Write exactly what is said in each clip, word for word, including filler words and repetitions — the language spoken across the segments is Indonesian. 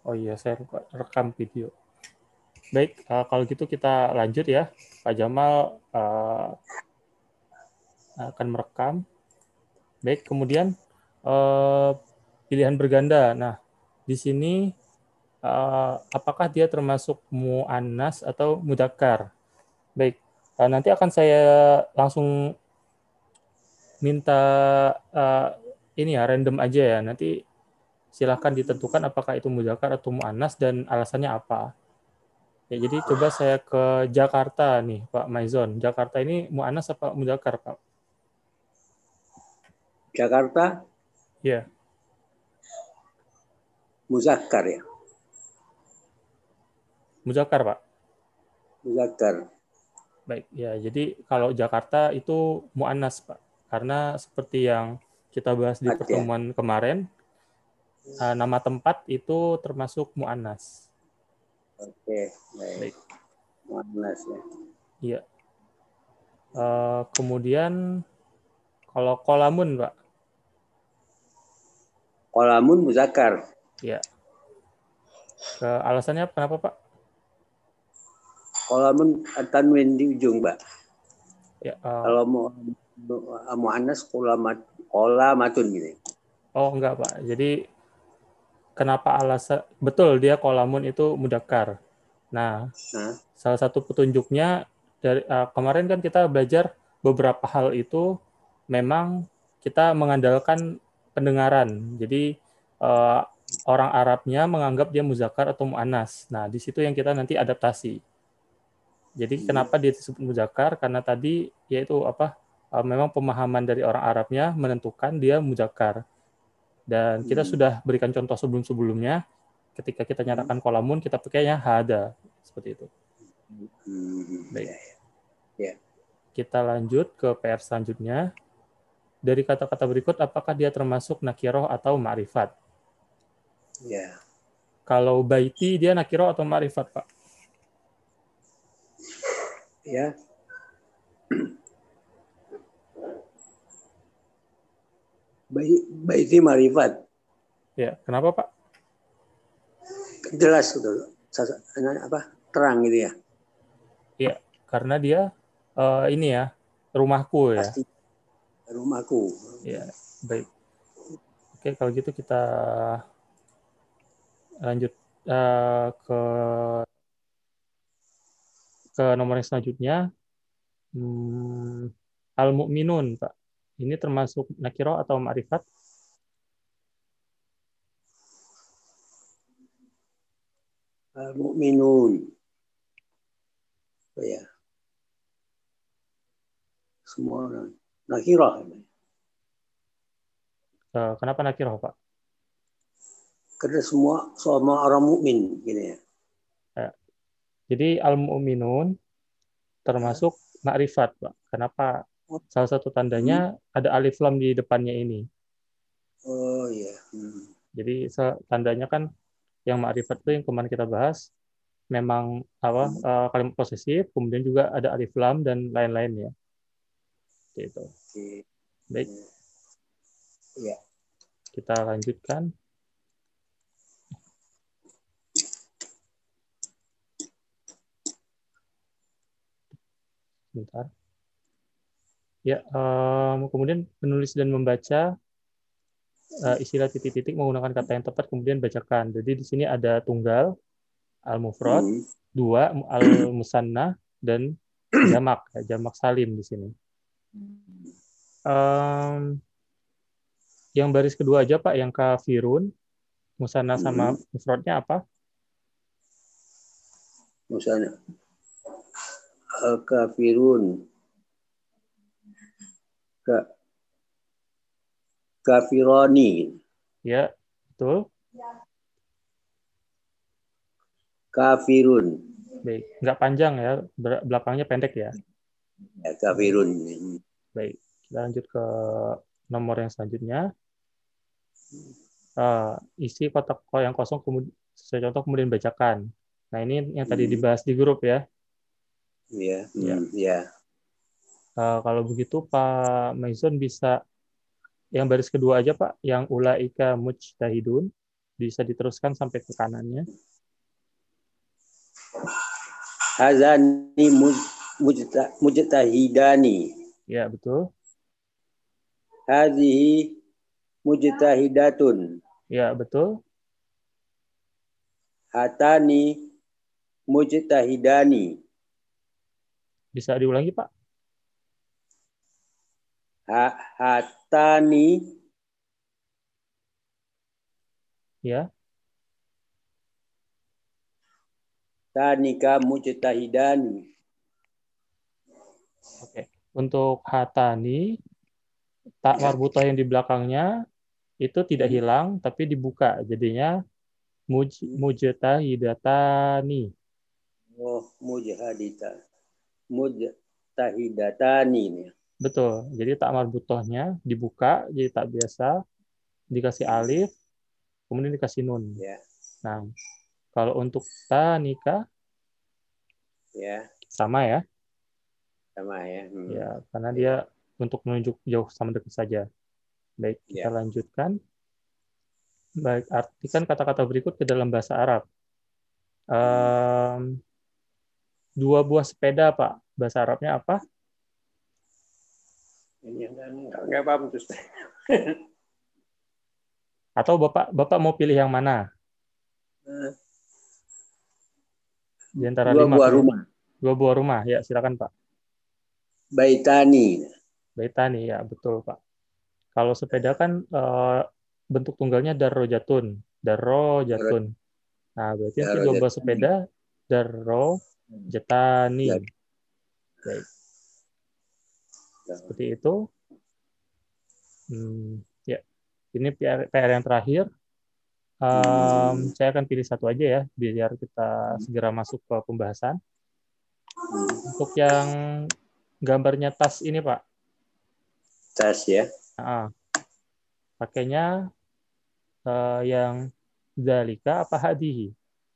Oh iya, saya rekam video. Baik, uh, kalau gitu kita lanjut ya. Pak Jamal uh, akan merekam. Baik, kemudian uh, pilihan berganda. Nah, di sini uh, apakah dia termasuk mu'annas atau mudzakkar? Baik, uh, nanti akan saya langsung minta uh, ini ya, random aja ya. Nanti silahkan ditentukan apakah itu mudzakkar atau mu'annas dan alasannya apa. Ya, jadi coba saya ke Jakarta nih, Pak Maizon. Jakarta ini mu'annas apa mudzakkar, Pak? Jakarta Ya. muzakkar ya. Mudzakkar, Pak. Muzakkar. Baik, ya. Jadi kalau Jakarta itu mu'annas, Pak. Karena seperti yang kita bahas di Empat ya. pertemuan kemarin, uh, nama tempat itu termasuk mu'annas. Oke, baik. Baik. Mu'annas ya. Iya. Uh, kemudian kalau kolamun, Pak. Kolamun muzakkar. Ya. Ke alasannya kenapa, Pak? Kolamun tanwin di ujung, Mbak. Ya, uh, Kalau mau mu'annas kolamat kolamatun gitu. Oh, enggak, Pak. Jadi kenapa alasan betul dia kolamun itu mudzakkar. Nah, Hah? salah satu petunjuknya dari uh, kemarin kan kita belajar beberapa hal itu memang kita mengandalkan pendengaran. Jadi uh, orang Arabnya menganggap dia muzakkar atau muannas. Nah, di situ yang kita nanti adaptasi. Jadi kenapa dia disebut muzakkar? Karena tadi yaitu apa? Uh, memang pemahaman dari orang Arabnya menentukan dia muzakkar. Dan kita sudah berikan contoh sebelum-sebelumnya. Ketika kita nyatakan kolamun, kita pakainya hada. Seperti itu. Baik. Ya. Kita lanjut ke P R selanjutnya. Dari kata-kata berikut, apakah dia termasuk nakiroh atau ma'rifat? Ya. Kalau baiti, dia nakiroh atau ma'rifat, Pak? Ya. Baiti ma'rifat. Ya, kenapa, Pak? Jelas itu. Apa? Terang gitu ya. Ya, karena dia uh, ini ya, rumahku ya. Pasti rumahku. Ya, baik. Oke, kalau gitu kita lanjut uh, ke ke nomor yang selanjutnya. Hmm, Al-Mu'minun, Pak. Ini termasuk nakiroh atau ma'rifat? Al-Mu'minun. Oh, ya. Semua orang. Nakirah. Uh, kenapa nakiroh, Pak? Karena semua semua orang mukmin gitu ya. Ya. Jadi al-mu'minun termasuk ma'rifat, Pak. Kenapa? Salah satu tandanya hmm. ada alif lam di depannya ini. Oh iya. Hmm. Jadi tandanya kan yang ma'rifat itu yang kemarin kita bahas memang apa hmm. uh, kalimat posesif, kemudian juga ada alif lam dan lain-lainnya. Gitu. Oke. Baik. Iya. Kita lanjutkan. Bentar. Ya, um, kemudian menulis dan membaca uh, istilah titik-titik menggunakan kata yang tepat, kemudian bacakan. Jadi di sini ada tunggal, al-mufrad, hmm. dua, al-musanna, dan jamak, jamak salim di sini. Um, yang baris kedua aja, Pak, yang kafirun, musanna sama mufradnya apa? Musanna. Al-kafirun. Ka kafirani. Ya, betul. Kafirun. Baik, nggak panjang ya, belakangnya pendek ya. Ya, kafirun. Baik, kita lanjut ke nomor yang selanjutnya. Uh, isi kotak yang kosong, kemudian saya contoh kemudian bacakan. Nah, ini yang tadi dibahas di grup ya. Iya. Ya. Hmm, ya. Uh, kalau begitu Pak Maison bisa yang baris kedua aja, Pak, yang ulaika mujtahidun. Bisa diteruskan sampai ke kanannya. Hazani mujta, mujtahidani. Ya, betul. Hadhihi mujtahidatun. Ya, betul. Hatani mujtahidani. Bisa diulangi, Pak? Ha, hatani. Ya. Tanika mujtahidani. Oke. Untuk hatani, tak marbutoh yang di belakangnya itu tidak hilang, tapi dibuka. Jadinya muj, mujtahidatani. Oh, mujahadita. Mujtahidatani. Betul. Jadi tak marbutohnya dibuka, jadi tak biasa, dikasih alif, kemudian dikasih nun. Ya. Nah, kalau untuk tanika, Ya. sama ya. Sama ya. Hmm. Ya, karena Ya. dia untuk menunjuk jauh sama dekat saja. Baik, kita Ya. lanjutkan. Baik, artikan kata-kata berikut ke dalam bahasa Arab. Um, dua buah sepeda, Pak. Bahasa Arabnya apa? Ini enggak, enggak paham terus. Atau Bapak Bapak mau pilih yang mana? Di antara Dua lima buah pilihan. rumah. Dua buah rumah, ya silakan Pak. Baitani. Baitani, ya betul Pak. Kalau sepeda kan uh, bentuk tunggalnya darrojatun. Darrojatun. Nah, berarti nanti dua buah sepeda darrojatani. Baik. Seperti itu. Hmm, ya, ini P R, P R yang terakhir. Um, saya akan pilih satu aja ya, biar kita segera masuk ke pembahasan. Untuk yang gambarnya tas ini, Pak. Tas ya. Nah, pakainya uh, yang zalika apa hadihi?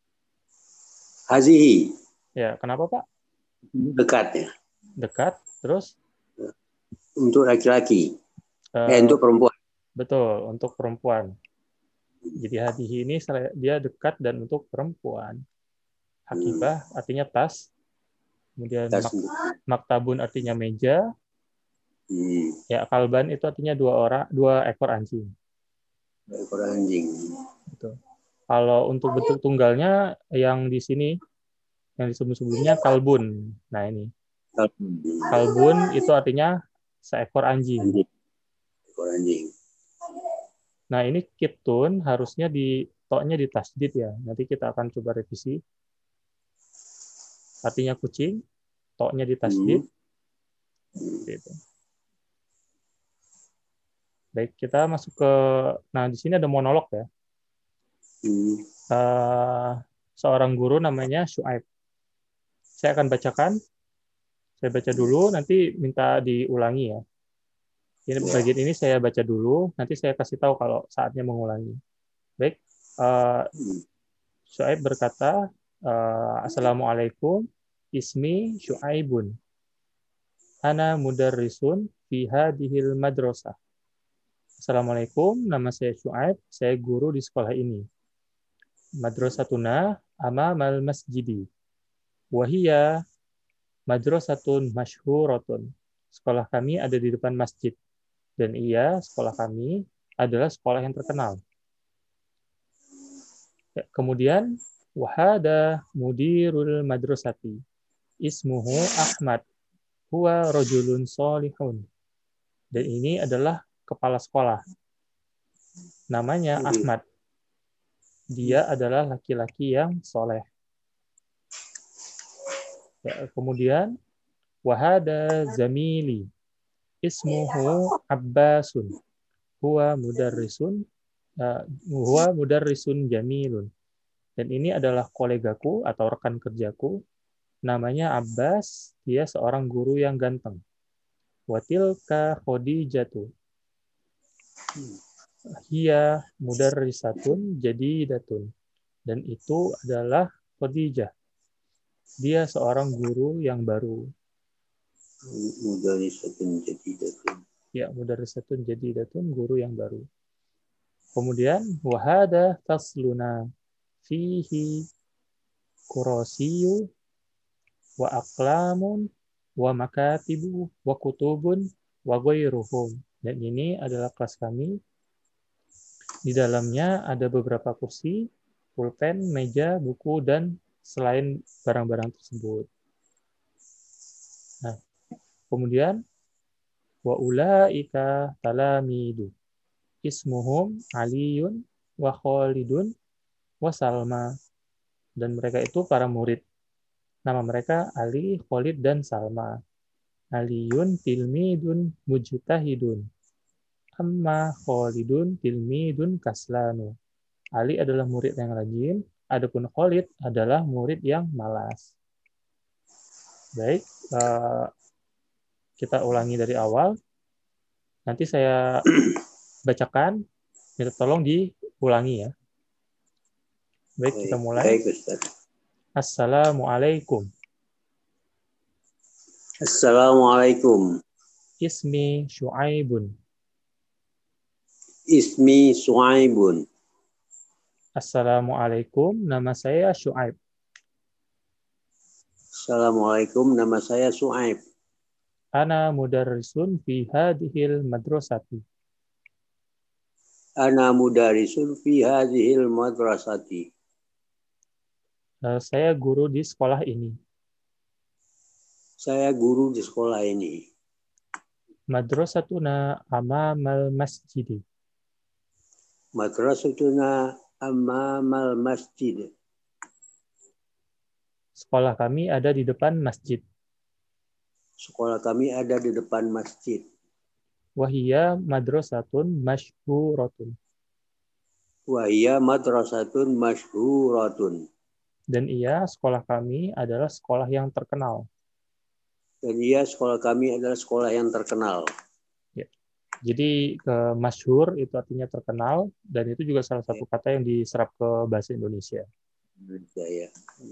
Hazihi. Ya, kenapa Pak? Dekat ya. Dekat, terus? Untuk laki-laki. Uh, eh, untuk perempuan. Betul, untuk perempuan. Jadi hadihi ini dia dekat dan untuk perempuan. Hakibah hmm. artinya tas. Kemudian tas mak maktabun artinya meja. Hmm. Ya, kalban itu artinya dua orang, dua ekor anjing. Dua ekor anjing. Betul. Kalau untuk bentuk tunggalnya yang di sini, yang disebut sebelumnya kalbun. Nah ini. Kalbun itu artinya seekor anjing. Anjing. Ekor anjing. Nah ini kitun harusnya di toknya di tasdid ya. Nanti kita akan coba revisi. Artinya kucing, toknya di tasdid. Hmm. Gitu. Baik, kita masuk ke, nah di sini ada monolog ya. Hmm. Uh, seorang guru namanya Syuaib. Saya akan bacakan. Saya baca dulu, nanti minta diulangi ya. Ini bagian ini saya baca dulu, nanti saya kasih tahu kalau saatnya mengulangi. Baik, uh, Syuaib berkata, uh, Assalamualaikum, ismi Syuaibun. Ana mudarrisun fi hadhil madrasah. Assalamualaikum, nama saya Syuaib, saya guru di sekolah ini. Madrasatuna amamal masjidi. Wahia madrasatun masyhuratun. Sekolah kami ada di depan masjid. Dan iya, sekolah kami adalah sekolah yang terkenal. Ya, kemudian, wahada mudirul madrasati. Ismuhu Ahmad. Huwa rajulun solihun. Dan ini adalah kepala sekolah. Namanya Ahmad. Dia adalah laki-laki yang soleh. Ya, kemudian, wahada zamili. Ismuhu Abbasun. Huwa mudarrisun. Uh, huwa mudarrisun jamilun. Dan ini adalah kolegaku atau rekan kerjaku. Namanya Abbas. Dia seorang guru yang ganteng. Watilka Khadijatu. Hiya mudarrisatun jadidatun. Dan itu adalah Khadijah. Dia seorang guru yang baru. Mudarrisatun jadidatun. Ya, mudarrisatun jadidatun, guru yang baru. Kemudian wahada fasluna fihi kurasiyu wa aqlamun wa makatibu wa kutubun wa ghairuhum. Dan ini adalah kelas kami. Di dalamnya ada beberapa kursi, pulpen, meja, buku, dan selain barang-barang tersebut. Nah, kemudian wa ulaika talamidu ismuhum Aliyun wa Khalidun wa Salma. Dan mereka itu para murid. Nama mereka Ali, Khalid, dan Salma. Aliyun tilmidun mujtahidun. Amma Khalidun tilmidun kaslanu. Ali adalah murid yang rajin, adapun Khalid adalah murid yang malas. Baik, kita ulangi dari awal. Nanti saya bacakan, minta tolong diulangi ya. Baik, kita mulai. Baik, Ustaz. Assalamualaikum. Assalamualaikum. Ismi Syu'aibun. Ismi Su'aibun. Assalamualaikum, nama saya Syu'aib. Assalamualaikum, nama saya Su'aib. Ana mudarrisun fi hadhil madrasati. Ana mudarrisun fi hadhil madrasati. Saya guru di sekolah ini. Saya guru di sekolah ini. Madrasatuna amamal masjid. Madrasatuna amamal masjid. Sekolah kami ada di depan masjid. Sekolah kami ada di depan masjid. Wahia madrasatun masyhuratun. Wahia madrasatun masyhuratun. Dan ia, sekolah kami adalah sekolah yang terkenal. Dan ia, sekolah kami adalah sekolah yang terkenal. Ya. Jadi ke masyhur itu artinya terkenal, dan itu juga salah satu kata yang diserap ke bahasa Indonesia. Ya, ya.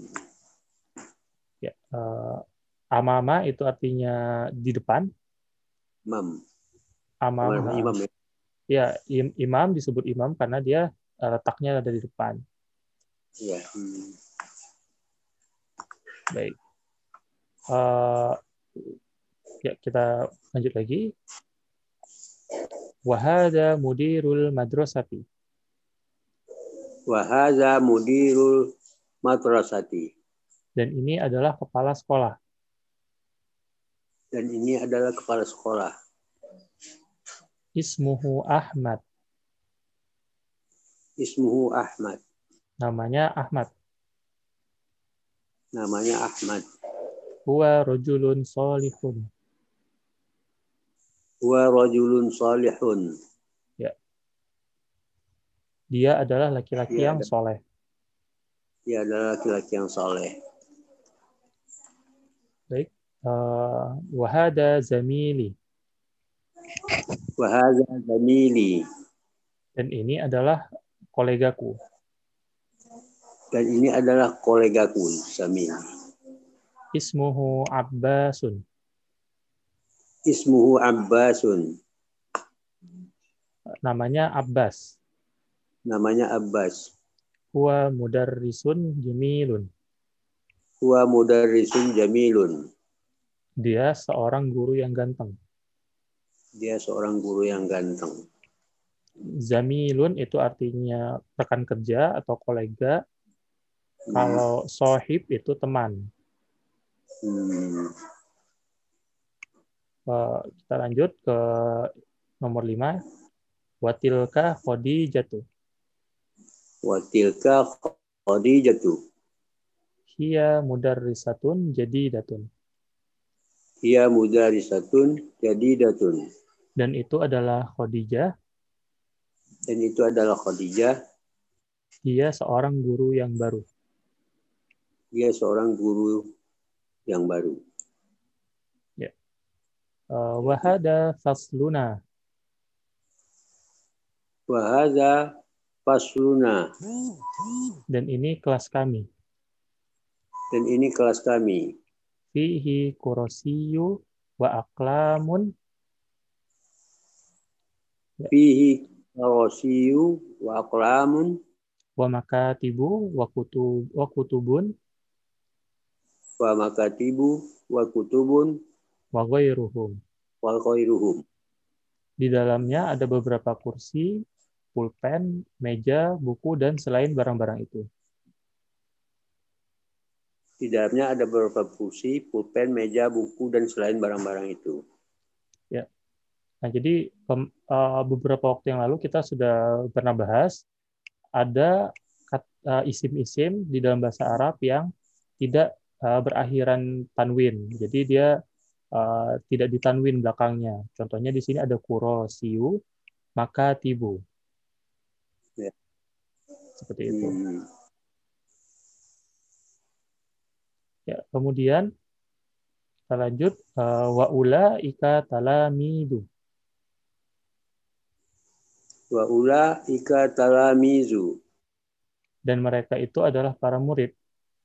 Ya, uh, amama itu artinya di depan. Imam. Amam. Imam, ya. Ya, im, imam disebut imam karena dia uh, letaknya ada di depan. Ya. Hmm. Baik. Uh, ya, kita lanjut lagi. Wahada mudirul madrasati. Wahada mudirul madrasati. Dan ini adalah kepala sekolah. Dan ini adalah kepala sekolah. Ismuhu Ahmad. Ismuhu Ahmad. Namanya Ahmad. Namanya Ahmad. Huwa rajulun salihun. Huwa rajulun salihun. Ya. Dia adalah laki-laki yang soleh. Dia adalah laki-laki yang soleh. Baik. Uh, wahada zamili. Wahada zamili. Dan ini adalah kolegaku. Dan ini adalah kolegaku, zamili. Ismuhu Abbasun. Ismuhu Abbasun. Namanya Abbas. Namanya Abbas. Huwa mudarrisun jamilun. Huwa mudarrisun jamilun. Dia seorang guru yang ganteng. Dia seorang guru yang ganteng. Zamilun itu artinya rekan kerja atau kolega. Hmm. Kalau sohib itu teman. Hmm. Uh, kita lanjut ke nomor lima. Watilka Khadijatu. Watilka Khadijatu. Hiya mudarrisatun jadidatun. Hiya mudarrisatun jadidatun. Dan itu adalah Khadijah. Dan itu adalah Khadijah. Dia seorang guru yang baru. Dia seorang guru yang baru. Ya. Uh, wahada fasluna. Wahada fasluna. Dan ini kelas kami. Dan ini kelas kami. Fihi kurasiyu wa aqlamun. Fihi kurasiyu wa aqlamun wa makatibu wa kutub wa kutubun wa makatibu wa kutubun wa ghairuhum. wa ghairuhum. Di dalamnya ada beberapa kursi, pulpen, meja, buku, dan selain barang-barang itu. Di dalamnya ada beberapa kursi, pulpen, meja, buku, dan selain barang-barang itu. Ya. Nah, jadi pem, uh, beberapa waktu yang lalu kita sudah pernah bahas ada kat, uh, isim-isim di dalam bahasa Arab yang tidak uh, berakhiran tanwin. Jadi dia uh, tidak ditanwin belakangnya. Contohnya di sini ada kuro, siu, maka tibu. Ya. Seperti itu. Hmm. Ya, kemudian kita lanjut uh, wa ulaika talamidu. Wa ulaika talamizu. Dan mereka itu adalah para murid.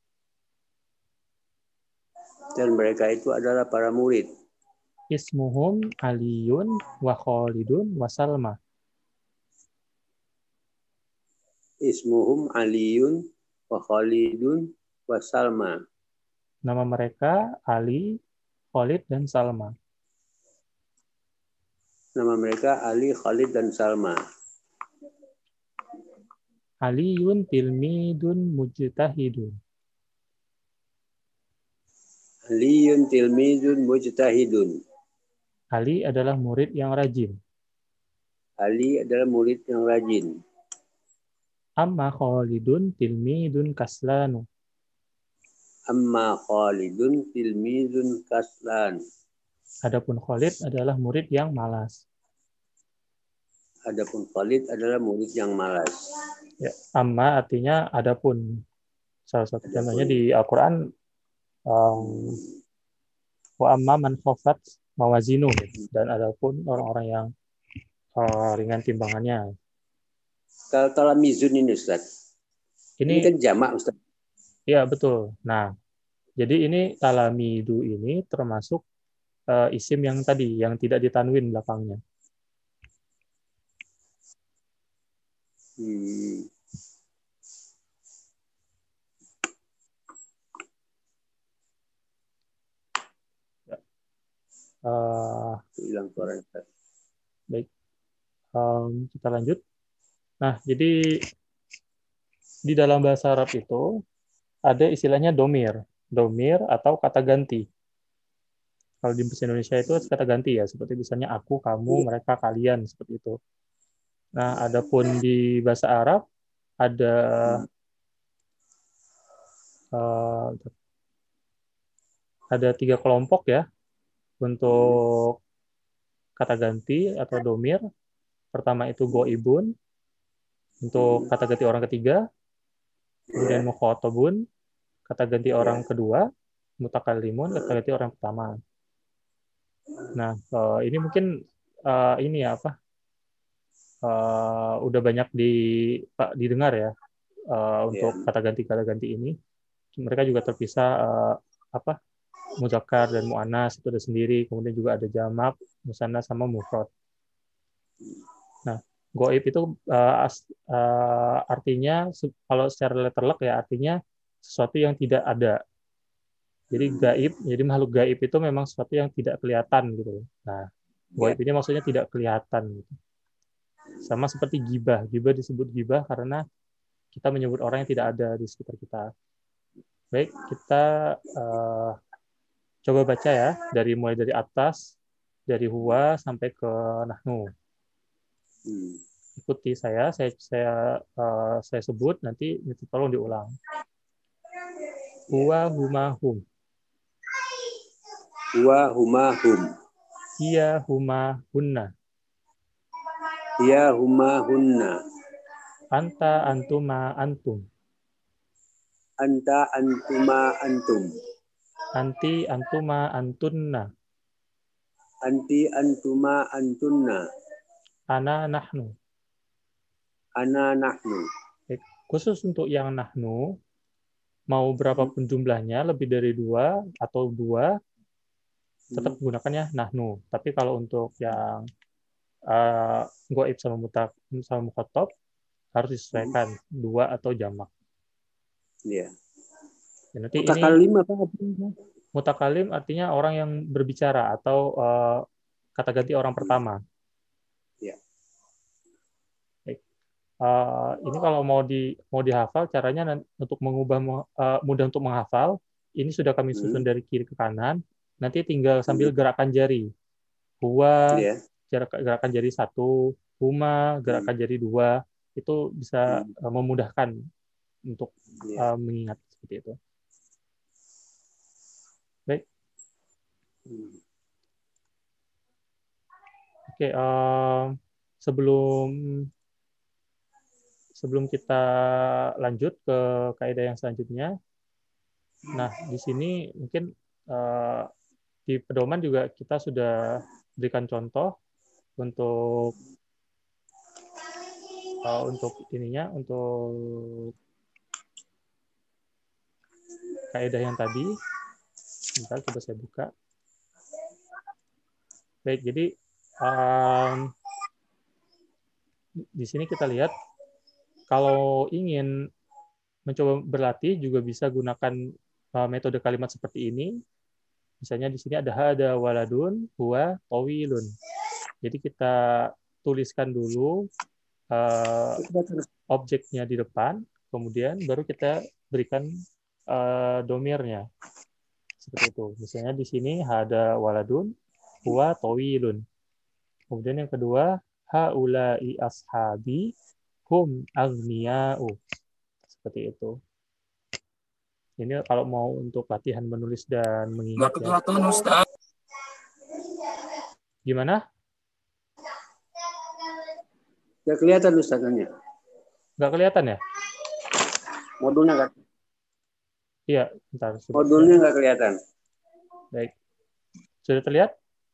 Dan mereka itu adalah para murid. Ismuhum Aliyun wa Khalidun wa Salma. Ismuhum Aliyun wa Khalidun wa Salma. Nama mereka Ali, Khalid, dan Salma. Nama mereka Ali, Khalid, dan Salma. Aliyun tilmidun mujtahidun. Aliyun tilmidun mujtahidun. Ali adalah murid yang rajin. Ali adalah murid yang rajin. Amma Khalidun tilmidun kaslanu. Amma Khalidun tilmidun kaslan. Adapun Khalid adalah murid yang malas. Adapun Khalid adalah murid yang malas. Ya, amma artinya adapun. Salah satu Adapun. contohnya di Al-Quran, um, wa amma man khafat mawazinu. Dan adapun orang-orang yang uh, ringan timbangannya. Kalau talamizun ini Ustaz, ini, ini kan jamak Ustaz. Iya, betul. Nah, jadi ini talamidu ini termasuk uh, isim yang tadi, yang tidak ditanwin belakangnya. Hmm. Uh, Hilang suara. Baik, um, kita lanjut. Nah, jadi di dalam bahasa Arab itu ada istilahnya domir, domir atau kata ganti. Kalau di bahasa Indonesia itu kata ganti ya, seperti misalnya aku, kamu, mereka, kalian, seperti itu. Nah, adapun di bahasa Arab ada uh, ada tiga kelompok ya untuk kata ganti atau domir. Pertama itu goibun, untuk kata ganti orang ketiga. Kemudian mukhatabun, kata ganti orang kedua. Mutakallimun, kata ganti orang pertama. Nah, uh, ini mungkin uh, ini ya apa? Uh, udah banyak di Pak didengar ya uh, untuk Yeah. kata ganti kata ganti ini. Mereka juga terpisah uh, apa? Muzakkar dan muannas itu ada sendiri. Kemudian juga ada jamak, musannas sama mufrad. Nah, goib itu uh, as, uh, artinya kalau secara letterlock ya artinya sesuatu yang tidak ada. Jadi gaib, jadi makhluk gaib itu memang sesuatu yang tidak kelihatan gitu. Nah, goib ini maksudnya tidak kelihatan gitu. Sama seperti gibah. Gibah disebut gibah karena kita menyebut orang yang tidak ada di sekitar kita. Baik, kita uh, coba baca ya dari mulai dari atas, dari huwa sampai ke nahnu. Ikuti saya, saya saya uh, saya sebut nanti itu tolong diulang. Huwa huma hum. Huwa huma hum. Hiya huma hunna. Hiya huma hunna. Anta antuma antum. Anta antuma antum. Anti antuma antunna. Anti antuma antunna. Ana nahnu. Ana nahnu. Khusus untuk yang nahnu, mau berapapun jumlahnya, lebih dari dua atau dua, tetap gunakannya nahnu. Tapi kalau untuk yang uh, goib sama mutak sama mukhatab, harus disesuaikan dua atau jamak. Iya. Ya, nanti Mutakalim ini apa artinya? mutakalim artinya orang yang berbicara atau uh, kata ganti orang pertama. Iya. Baik. Uh, ini kalau mau di mau dihafal caranya untuk mengubah uh, mudah untuk menghafal. Ini sudah kami susun Hmm. dari kiri ke kanan. Nanti tinggal sambil Hmm. gerakan jari. Huwa Iya. gerakan jari satu, huma gerakan Hmm. jari dua. Itu bisa Hmm. uh, memudahkan untuk Iya. uh, mengingat seperti itu. Baik. Hmm. Oke, um, sebelum sebelum kita lanjut ke kaidah yang selanjutnya, nah di sini mungkin uh, di pedoman juga kita sudah berikan contoh untuk uh, untuk ininya, untuk kaidah yang tadi. Bentar, coba saya buka. Baik, jadi um, di sini kita lihat kalau ingin mencoba berlatih juga bisa gunakan uh, metode kalimat seperti ini. Misalnya di sini ada hada waladun huwa tawilun. Jadi kita tuliskan dulu uh, objeknya di depan, kemudian baru kita berikan uh, domirnya. Seperti itu. Misalnya di sini hada waladun huwa tawilun. Kemudian yang kedua, haula'i ashabi hum aghniya'u. Seperti itu. Ini kalau mau untuk latihan menulis dan mengingat ya. Gimana? Nggak kelihatan Ustaznya. Nggak kelihatan ya? Modulnya nggak. Iya, bentar. Modulnya nggak kelihatan. Baik. Sudah terlihat?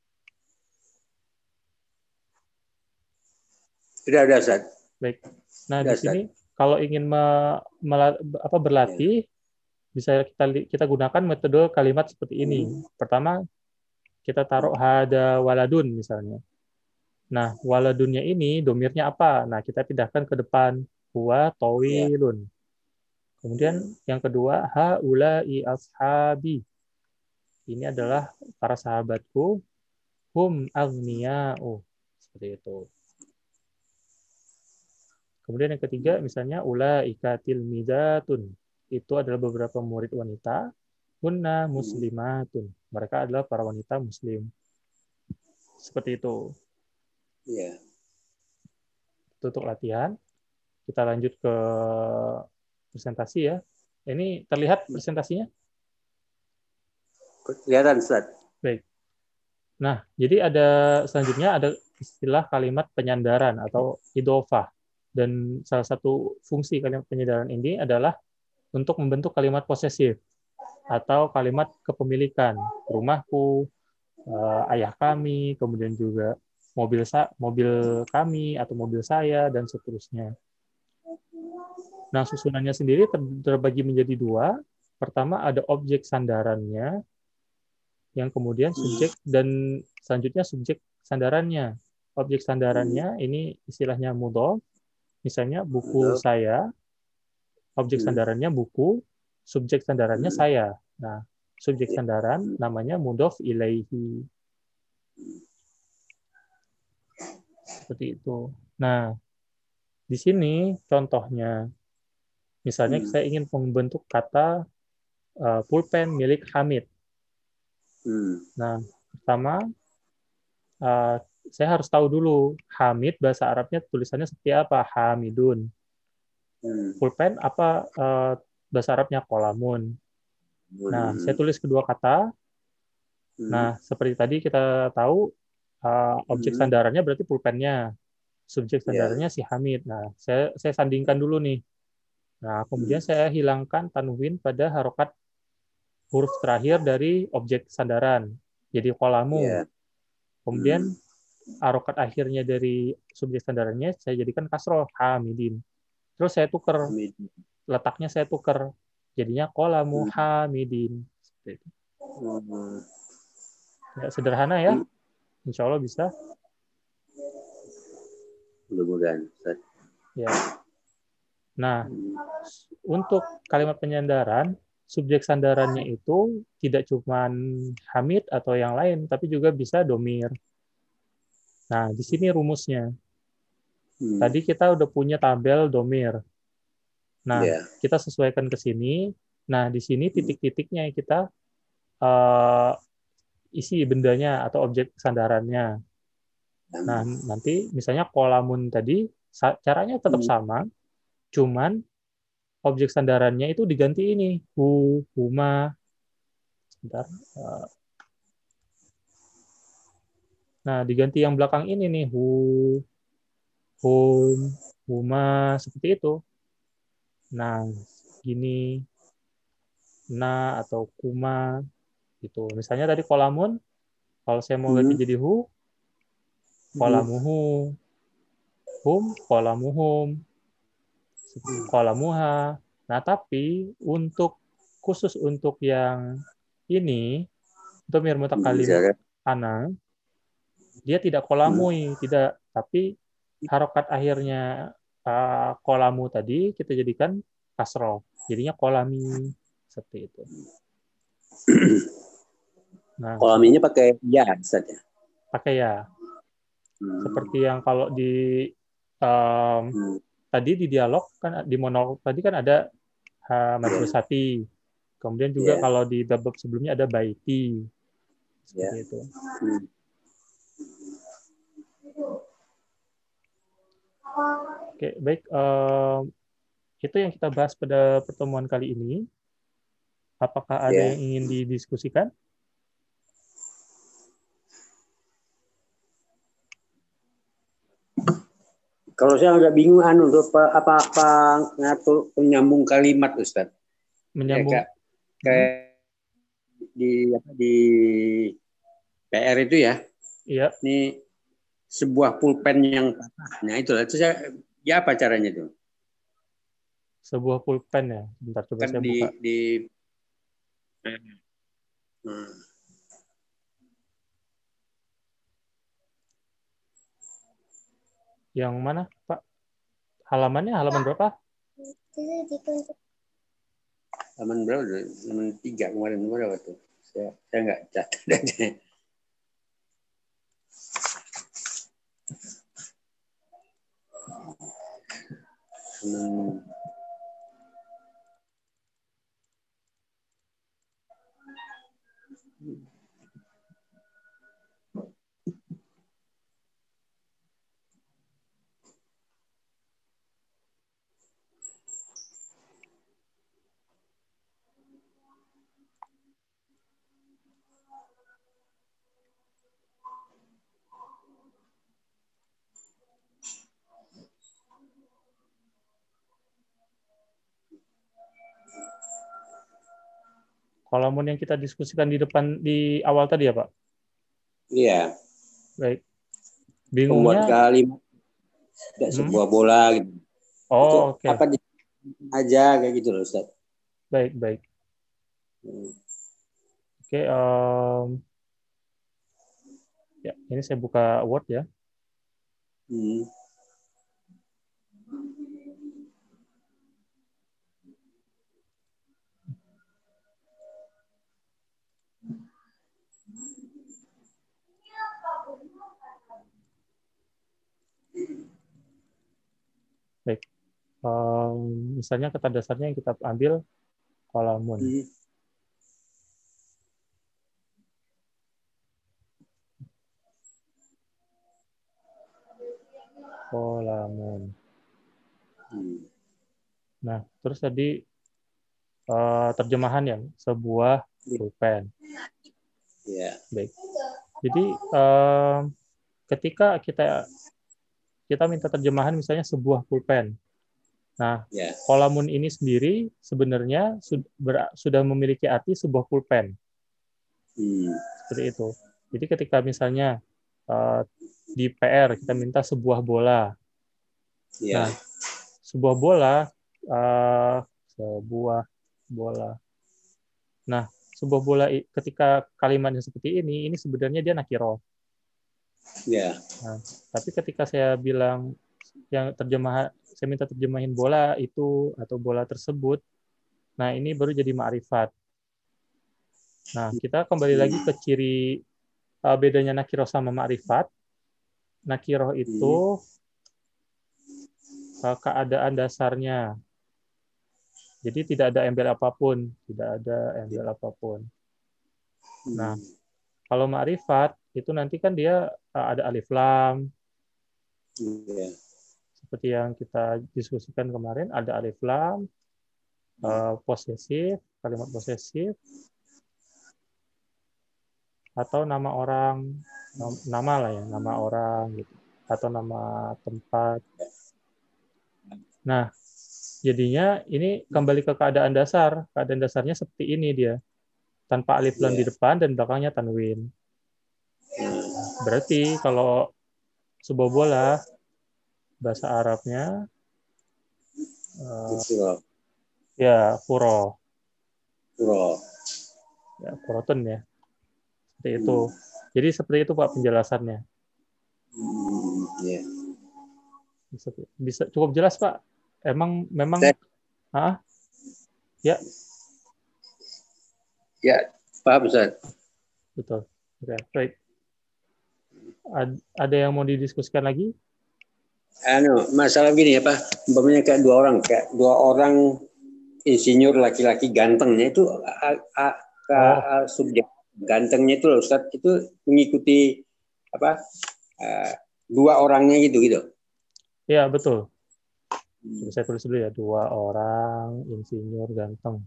Tidak ada, Ustaz. Baik. Nah, Tidak, di sini kalau ingin me, me, apa, berlatih, ya, bisa kita kita gunakan metode kalimat seperti ini. Pertama, kita taruh hada waladun misalnya. Nah, waladunnya ini domirnya apa? Nah, kita pindahkan ke depan. Huwa tawilun. Kemudian yang kedua, haula'i ashabi. Ini adalah para sahabatku. Hum aghniya'u. Seperti itu. Kemudian yang ketiga, misalnya ulaika tilmidatun. Itu adalah beberapa murid wanita. Hunna muslimatun. Mereka adalah para wanita muslim. Seperti itu. Iya. Itu untuk latihan. Kita lanjut ke presentasi ya. Ini terlihat presentasinya? Kelihatan, Ustaz. Baik. Nah, jadi ada selanjutnya ada istilah kalimat penyandaran atau idhofah. Dan salah satu fungsi kalimat penyandaran ini adalah untuk membentuk kalimat posesif atau kalimat kepemilikan. Rumahku, ayah kami, kemudian juga mobil mobil kami atau mobil saya, dan seterusnya. Nah, susunannya sendiri terbagi menjadi dua. Pertama ada objek sandarannya, yang kemudian subjek, dan selanjutnya subjek sandarannya. Objek sandarannya ini istilahnya mudhof. Misalnya buku saya, objek sandarannya buku, subjek sandarannya saya. Nah, subjek sandaran namanya mudhof ilaihi. Seperti itu. Nah, di sini contohnya, misalnya saya ingin membentuk kata uh, pulpen milik Hamid. Nah, pertama, uh, saya harus tahu dulu Hamid bahasa Arabnya tulisannya seperti apa, Hamidun. Pulpen apa uh, bahasa Arabnya, kolamun. Nah, saya tulis kedua kata. Nah, seperti tadi kita tahu uh, objek sandarannya berarti pulpennya, subjek sandarannya si Hamid. Nah, saya saya sandingkan dulu nih. Nah, kemudian saya hilangkan tanwin pada harokat huruf terakhir dari objek sandaran. Jadi kolamu. Kemudian harokat akhirnya dari subjek sandarannya saya jadikan kasroh, hamidin. Terus saya tuker. Letaknya saya tuker. Jadinya kolamu hamidin. Seperti itu. Ya, sederhana ya. Insya Allah bisa. Mudah-mudahan. Ya. Nah, untuk kalimat penyandaran, subjek sandarannya itu tidak cuma Hamid atau yang lain, tapi juga bisa domir. Nah, di sini rumusnya. Hmm. Tadi kita udah punya tabel domir. Nah, Yeah. kita sesuaikan ke sini. Nah, di sini titik-titiknya kita uh, isi bendanya atau objek sandarannya. Nah, nanti misalnya kolamun tadi caranya tetap sama, cuman objek sandarannya itu diganti ini, hu, huma. Sebentar. Nah, diganti yang belakang ini nih, hu, hum, huma, seperti itu. Nah, gini, na atau kuma, gitu. Misalnya tadi kolamun, kalau saya mau ganti jadi hu, kolamuhu, hum, kolamuhum, kolamuha. Nah, tapi untuk khusus untuk yang ini, domir mutakalim ana, dia tidak kolamui, tidak, tapi harokat akhirnya uh, kolamu tadi kita jadikan kasroh, jadinya kolami, seperti itu. Nah, kolaminya pakai ya saja. Pakai ya. Hmm. Seperti yang kalau di um, hmm. tadi di dialog kan di monolog tadi kan ada uh, madrasati. Kemudian juga yeah. kalau di bab sebelumnya ada baiti. Seperti yeah. itu. Hmm. Oke, baik. Um, itu yang kita bahas pada pertemuan kali ini. Apakah ada yeah. yang ingin didiskusikan? Kalau saya agak bingung anu apa apa, apa ngatur penyambung kalimat Ustaz. Menyambung ya, kayak hmm. di apa di P R itu ya. Iya. Ini sebuah pulpen yang patah. Nah, itu itu saya ya apa caranya itu? Sebuah pulpen ya. Bentar coba kan saya di, buka. Di hmm. Yang mana, Pak? Halamannya halaman berapa? Halaman berapa? Halaman tiga kemarin berapa tuh? Saya saya nggak catat. hmm. Kolamun yang kita diskusikan di depan di awal tadi ya, Pak? Iya. Baik. Bingungnya Pembuat kalimat tidak hmm? sebuah bola gitu. Oh, oke. Okay. Apa aja kayak gitu loh, Ustaz. Baik, baik. Hmm. Oke, okay, um... ya, ini saya buka Word ya. Hmm. Baik. Um, misalnya kata dasarnya yang kita ambil kolamun. Hmm. Kolamun. Hmm. Nah, terus tadi uh, terjemahan yang sebuah pulpen. Yeah. Baik. Jadi uh, ketika kita kita minta terjemahan misalnya sebuah pulpen. Nah, yeah. kolamun ini sendiri sebenarnya sudah memiliki arti sebuah pulpen. Hmm. Seperti itu. Jadi ketika misalnya uh, di P R kita minta sebuah bola. Yeah. Nah, sebuah bola, uh, sebuah bola. Nah, sebuah bola ketika kalimatnya seperti ini, ini sebenarnya dia nakiro. Yeah. Nah, tapi ketika saya bilang yang terjemahan saya minta terjemahin bola itu atau bola tersebut. Nah, ini baru jadi ma'rifat. Nah, kita kembali lagi ke ciri uh, bedanya nakiroh sama ma'rifat. Nakiroh itu uh, keadaan dasarnya. Jadi tidak ada embel apapun, tidak ada embel apapun. Nah, kalau ma'rifat itu nanti kan dia uh, ada alif lam. Yeah. Seperti yang kita diskusikan kemarin, ada alif lam, uh, posesif, kalimat posesif, atau nama orang, nama lah ya, nama orang gitu, atau nama tempat. Nah, jadinya ini kembali ke keadaan dasar. Keadaan dasarnya seperti ini dia, tanpa alif lam di depan dan belakangnya tanwin. Berarti kalau sebuah bola bahasa Arabnya uh, ya kuro, Kuro, ya kurotun ya, seperti itu. Jadi seperti itu Pak penjelasannya. Hmm, yeah. Bisa, bisa cukup jelas Pak. Emang memang, ah, ya. Ya, paham Ustaz. Betul. Oke, baik. Ada yang mau didiskusikan lagi? Anu, masalah gini ya Pak, umpamanya kayak dua orang, kayak dua orang insinyur laki-laki gantengnya itu a, a, a, a, subjek gantengnya itu loh Ustaz, itu mengikuti apa uh, dua orangnya gitu gitu. Ya betul. Coba saya tulis dulu ya, dua orang insinyur ganteng.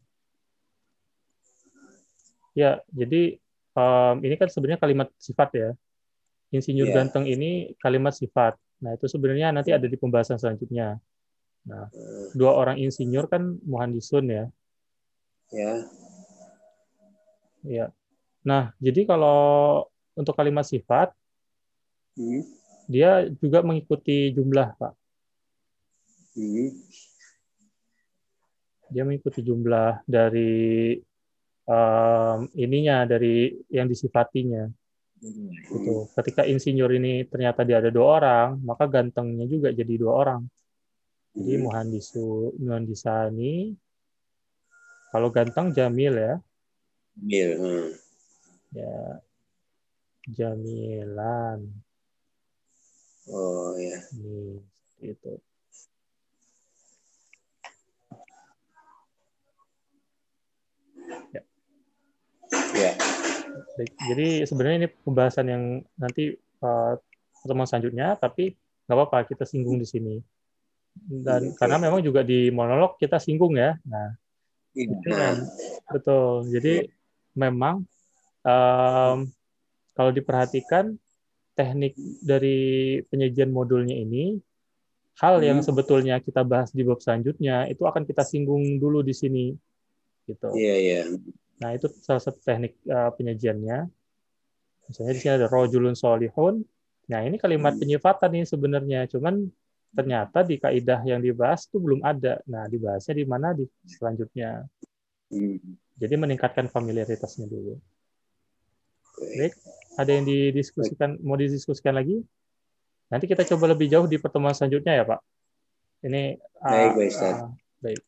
Ya, jadi um, ini kan sebenarnya kalimat sifat ya. Insinyur yeah. ganteng ini kalimat sifat. Nah, itu sebenarnya nanti ada di pembahasan selanjutnya. Nah, dua orang insinyur kan muhandisun ya. Ya. Ya. Nah, jadi kalau untuk kalimat sifat, hmm. dia juga mengikuti jumlah, Pak. Hmm. Dia mengikuti jumlah dari um, ininya, dari yang disifatinya. Hmm. Gitu. Ketika insinyur ini ternyata dia ada dua orang, maka gantengnya juga jadi dua orang. Jadi hmm. muhandisu, muhandisani, kalau ganteng jamil ya. Jamil. Hmm. Ya, jamilan. Oh ya. Nih, itu. Ya. Ya. Jadi sebenarnya ini pembahasan yang nanti uh, pertemuan selanjutnya, tapi nggak apa-apa kita singgung di sini. Dan okay. Karena memang juga di monolog kita singgung ya. Nah, ya. itu kan betul. Jadi ya. Memang um, kalau diperhatikan teknik dari penyajian modulnya ini, hal yang sebetulnya kita bahas di bab selanjutnya itu akan kita singgung dulu di sini, gitu. Iya iya. Nah itu salah satu teknik uh, penyajiannya. Misalnya di sini ada rojulun solihun. Nah ini kalimat penyifatan nih sebenarnya, cuman ternyata di kaidah yang dibahas itu belum ada. Nah dibahasnya di mana di selanjutnya. Jadi meningkatkan familiaritasnya dulu. Baik, ada yang didiskusikan, mau didiskusikan lagi? Nanti kita coba lebih jauh di pertemuan selanjutnya ya Pak. Ini baik, uh, baik, uh, baik.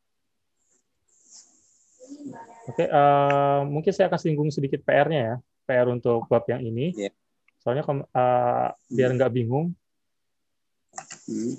Oke, uh, mungkin saya akan singgung sedikit P R-nya ya, P R untuk bab yang ini. Yeah. Soalnya uh, biar nggak bingung. Hmm.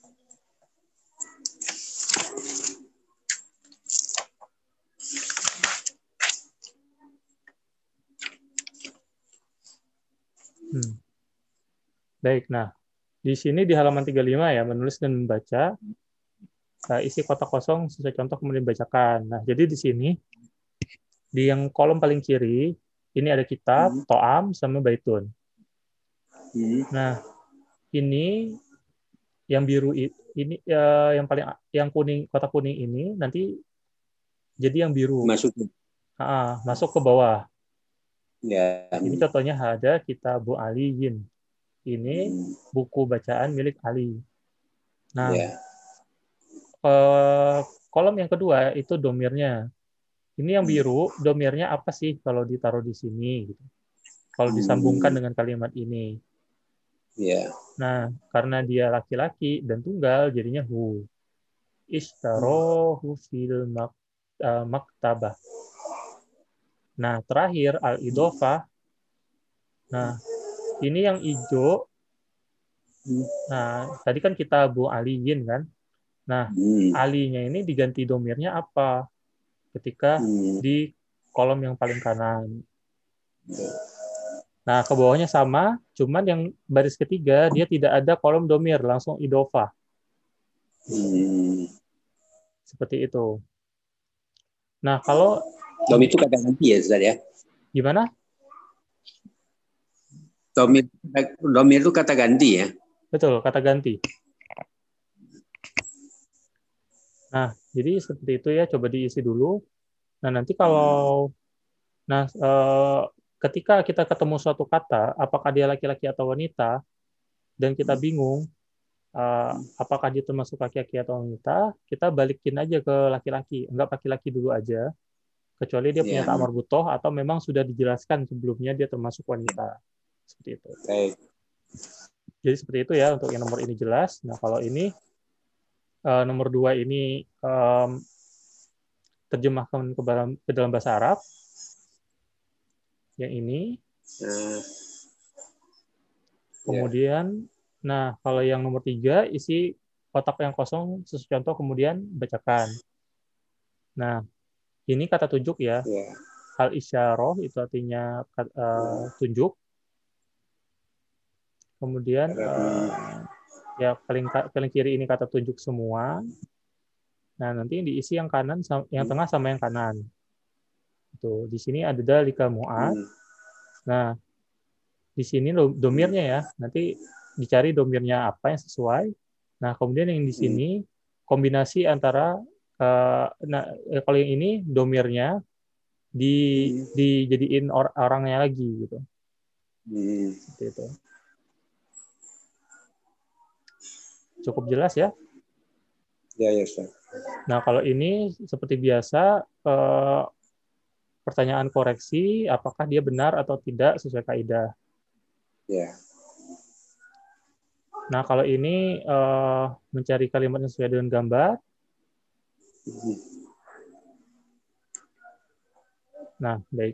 Hmm. Baik, nah di sini di halaman tiga puluh lima ya, menulis dan membaca, uh, isi kotak kosong sesuai contoh kemudian bacakan. Nah, jadi di sini di yang kolom paling kiri ini ada kitab, hmm. to'am, sama baitun. Hmm. Nah, ini yang biru ini uh, yang paling yang kuning kotak kuning ini nanti jadi yang biru. Masuk. Ah, masuk ke bawah. Ya. Ini contohnya ada Kitabu Aliyin. Ini buku bacaan milik Ali. Nah, ya. eh, kolom yang kedua itu domirnya. Ini yang biru, domirnya apa sih kalau ditaruh di sini? Gitu. Kalau disambungkan dengan kalimat ini. Ya. Nah, karena dia laki-laki dan tunggal, jadinya hu. Ishtarohu fil mak, uh, maktabah. Nah, terakhir al-idhofah. Nah, ini yang hijau. Nah, tadi kan kita bu aliyin kan. Nah, Hmm. alinya ini diganti domirnya apa? Ketika Hmm. di kolom yang paling kanan. Nah, ke bawahnya sama, cuman yang baris ketiga dia tidak ada kolom domir, langsung idhofah. Hmm. Seperti itu. Nah, kalau Dom itu kata ganti ya, Ustaz ya? gimana? Domir, domir itu kata ganti ya? Betul, kata ganti. Nah, jadi seperti itu ya, coba diisi dulu. Nah, nanti kalau nah eh, ketika kita ketemu suatu kata, apakah dia laki-laki atau wanita, dan kita bingung eh, apakah dia termasuk laki-laki atau wanita, kita balikin aja ke laki-laki. Enggak laki-laki dulu aja, kecuali dia punya Ya. ta'amar butoh atau memang sudah dijelaskan sebelumnya dia termasuk wanita. Seperti itu. Baik. Jadi seperti itu ya untuk yang nomor ini jelas. Nah, kalau ini Uh, nomor dua ini um, terjemahkan ke dalam, ke dalam bahasa Arab. Yang ini. Uh, kemudian, yeah. Nah kalau yang nomor tiga isi kotak yang kosong sesuai contoh kemudian bacakan. Nah ini kata tunjuk ya. Yeah. Al isyarah itu artinya uh, tunjuk. Kemudian uh, ya paling paling kiri ini kata tunjuk semua. Nah, nanti yang diisi yang kanan, yang tengah sama yang kanan. Tuh, di sini ada dalika mu'ad. Nah, di sini domirnya ya. Nanti dicari domirnya apa yang sesuai. Nah, kemudian yang di sini kombinasi antara uh, nah kalau yang ini domirnya di dijadiin or, orangnya lagi gitu. Seperti itu. Cukup jelas ya? Ya, ya, Ustaz. Nah, kalau ini seperti biasa eh, pertanyaan koreksi, apakah dia benar atau tidak sesuai kaidah. Ya. Nah, kalau ini eh, mencari kalimat yang sesuai dengan gambar. Nah, baik.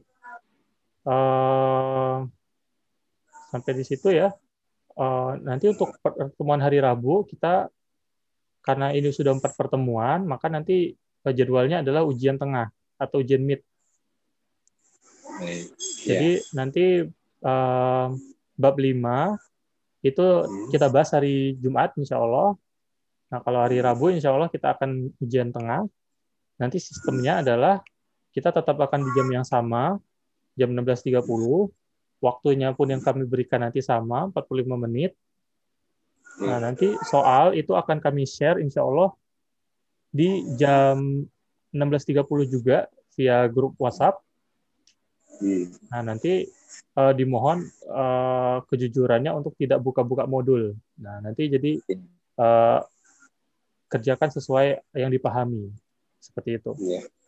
Eh, sampai di situ ya. Eh, nanti untuk pertemuan hari Rabu, kita karena ini sudah empat pertemuan, maka nanti jadwalnya adalah ujian tengah atau ujian mid. Baik. Jadi Ya. nanti uh, bab lima itu kita bahas hari Jumat insya Allah. Nah kalau hari Rabu insya Allah kita akan ujian tengah. Nanti sistemnya adalah kita tetap akan di jam yang sama, jam enam belas tiga puluh. Waktunya pun yang kami berikan nanti sama, empat puluh lima menit. Nah nanti soal itu akan kami share insya Allah di jam enam belas tiga puluh juga via grup WhatsApp. Nah, nanti uh, dimohon uh, kejujurannya untuk tidak buka-buka modul. Nah, nanti jadi uh, kerjakan sesuai yang dipahami. Seperti itu.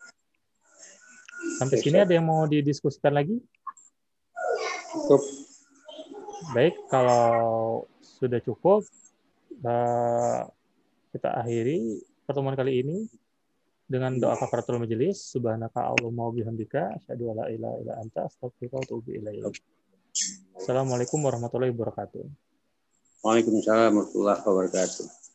Sampai sini ada yang mau didiskusikan lagi? Cukup. Baik, kalau sudah cukup, uh, kita akhiri pertemuan kali ini dengan doa kafaratul majelis. Subhanaka Allahumma wa bihamdika asyhadu an la ilaha illa anta astaghfiruka wa atubu ilaik. Assalamualaikum warahmatullahi wabarakatuh. Waalaikumsalam warahmatullahi wabarakatuh.